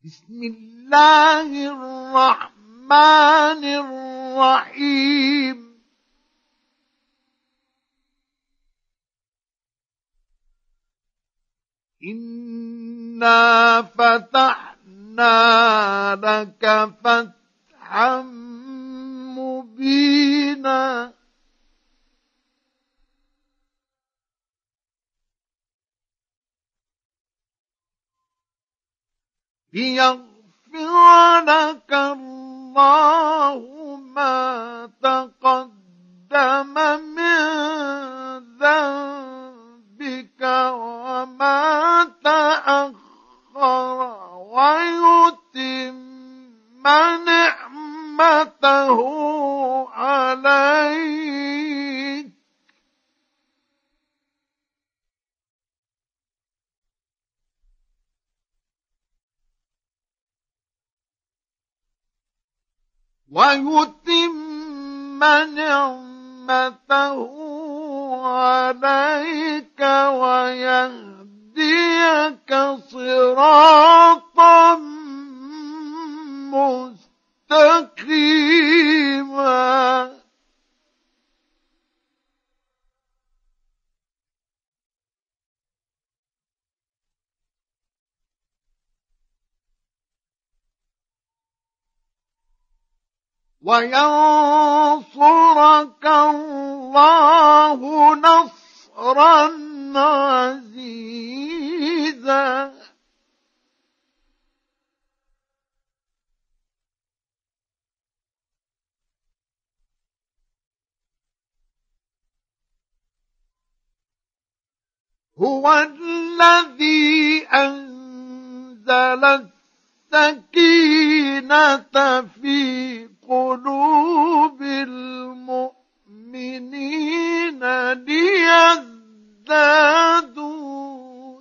بسم الله الرحمن الرحيم إنا فتحنا لك فتحا مبينا ليغفر لك الله ما تقدم من ذنبك وما تأخر ويتم نعمته عليك ويهديك صراطا مستقيما وينصرك الله نصرا عزيزا هو الذي أنزل السكينة في قلوب المؤمنين ليزدادوا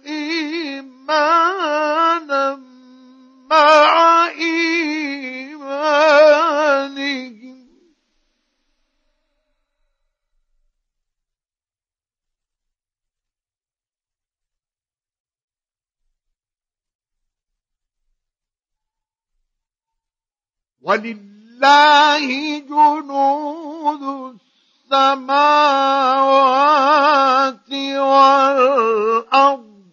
إيمانا مع إيمانهم ولله جنود السماوات والأرض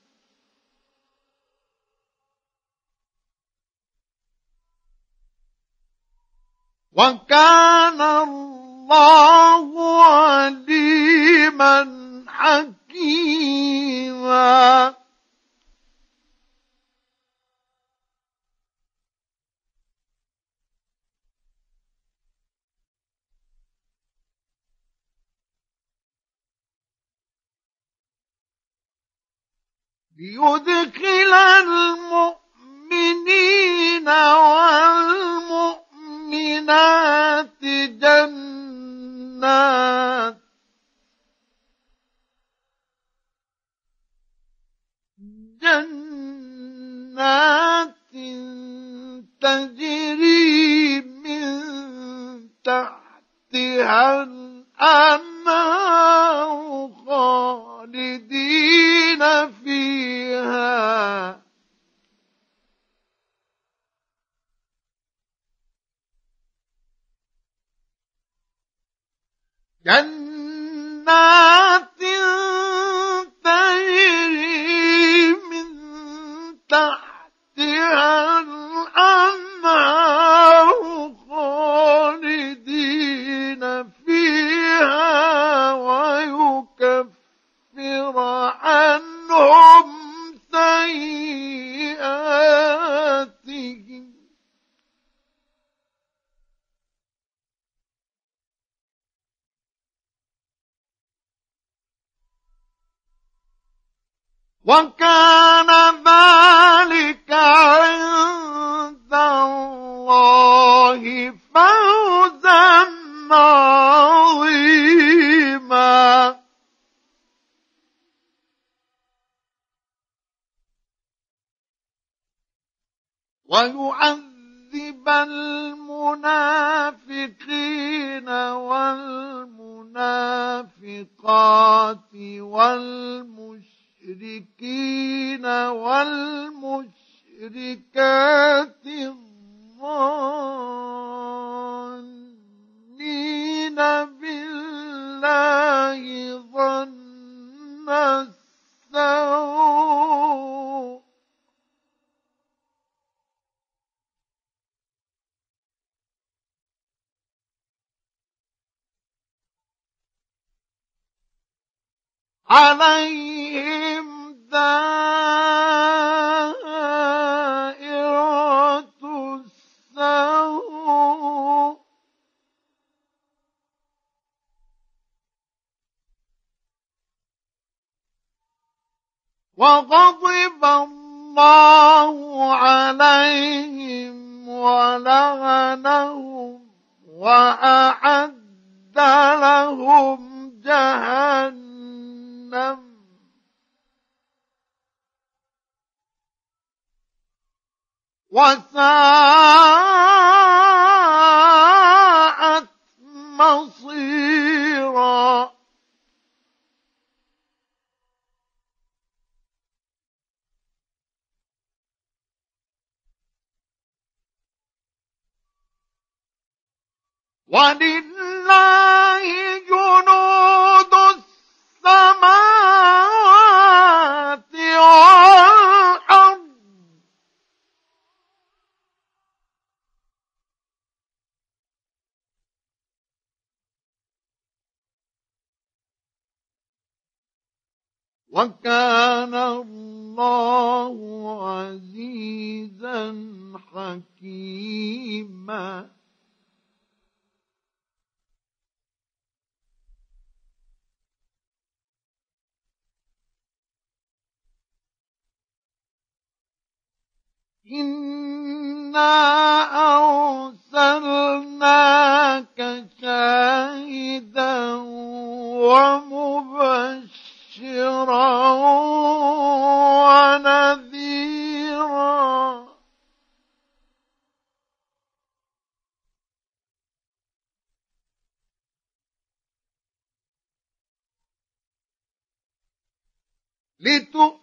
وكان الله عليما حكيما ليدخل المؤمنين والمؤمنات جنات تجري من تحتها الأنهار خالدين فيها جنات تجري من تحتها الأنهار خالدين فيها ويكفر عنهم سيئاتهم وكان ذلك عند الله فوزا عظيما ويعذب المنافقين والمنافقات والمشركين والمشركات المشركات الظانين بالله ظن السوء عليهم دائرة السوء وغضب الله عليهم ولعنهم وأعد لهم جهنم وساءت مصيرا ولله جنود السماوات والأرض وكان الله عزيزا حكيما إنا أرسلناك شاهدا ومبشرا ونذيرا لتؤمنوا